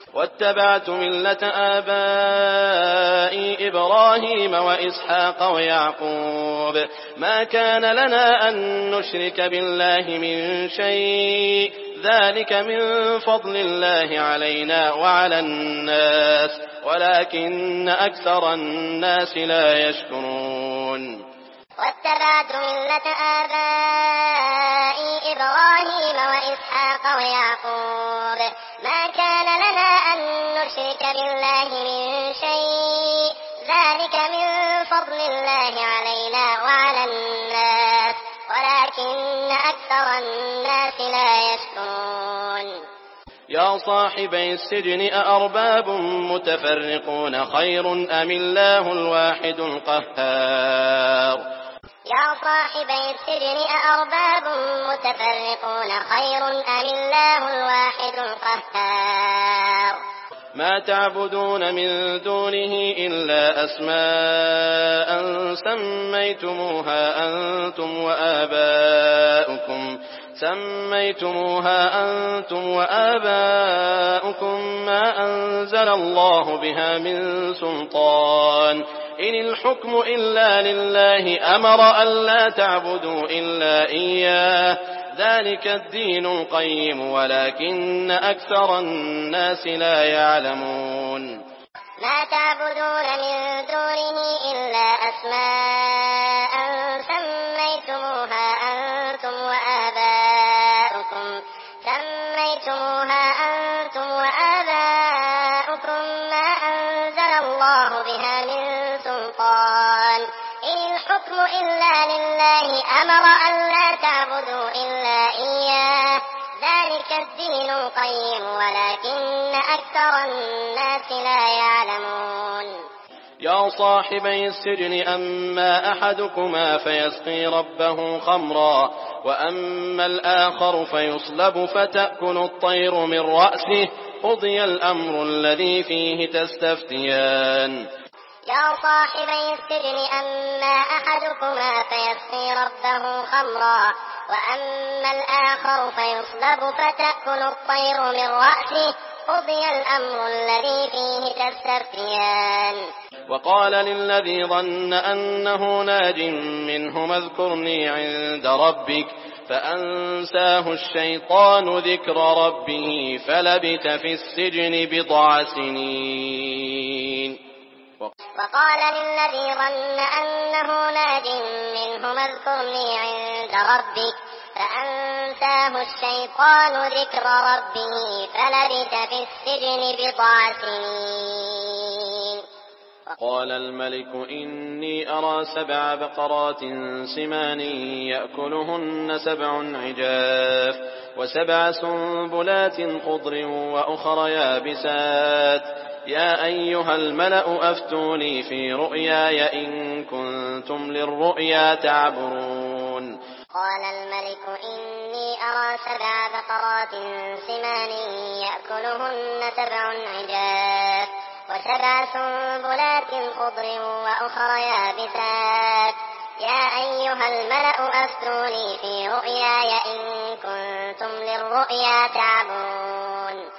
واتبعت ملة آبائي إبراهيم وإسحاق ويعقوب ما كان لنا أن نشرك بالله من شيء ذلك من فضل الله علينا وعلى الناس ولكن أكثر الناس لا يشكرون. واتبعت ملة آبائي إبراهيم وإسحاق ويعقوب ما كان لنا أن نشرك بالله من شيء ذلك من فضل الله علينا وعلى الناس ولكن أكثر الناس لا يشكرون. يا صاحبي السجن أأرباب متفرقون خير أم الله الواحد القهار. يا صاحبي السجن أأرباب متفرقون خير أم الله الواحد القهار. ما تعبدون من دونه إلا أسماء سميتموها أنتم وآباؤكم ما أنزل الله بها من سلطان إن الحكم إلا لله أمر ألا تعبدوا إلا إياه ذلك الدين القيم ولكن أكثر الناس لا يعلمون. ما تعبدون من دونه إلا أسماء سميتموها أنتم وآباؤكم ما أنزل الله بها من سلطان إن الحكم إلا لله أمر ألا تعبدوا إلا إياه ذلك الدين القيم ولكن أكثر الناس لا يعلمون. يا صاحبي السجن أما أحدكما فيسقي ربه خمرا وأما الآخر فيصلب فتأكل الطير من رأسه قضي الأمر الذي فيه تستفتيان. يا صاحبي السجن أما أحدكما فيسقي ربه خمرا وأما الآخر فيصلب فتأكل الطير من رأسه قضي الأمر الذي فيه تستفتيان. وقال للذي ظن أنه ناج منهما اذكرني عند ربك فأنساه الشيطان ذكر ربه فلبث في السجن بضع سنين. وقال للذي ظن أنه ناج منهما اذكرني عند ربك فأنساه الشيطان ذكر ربه فلبث في السجن بضع سنين. قال الملك إني أرى 7 بقرات سمان يأكلهن 7 عجاف و7 سنبلات خضر وأخر يابسات يا أيها الملأ أفتوني في رؤياي إن كنتم للرؤيا تعبرون. قال الملك إني أرى 7 بقرات سمان يأكلهن 7 عجاف و7 سنبلات خضر وأخر يابسات يا أيها الملأ أفتوني في رؤياي إن كنتم للرؤيا تعبرون.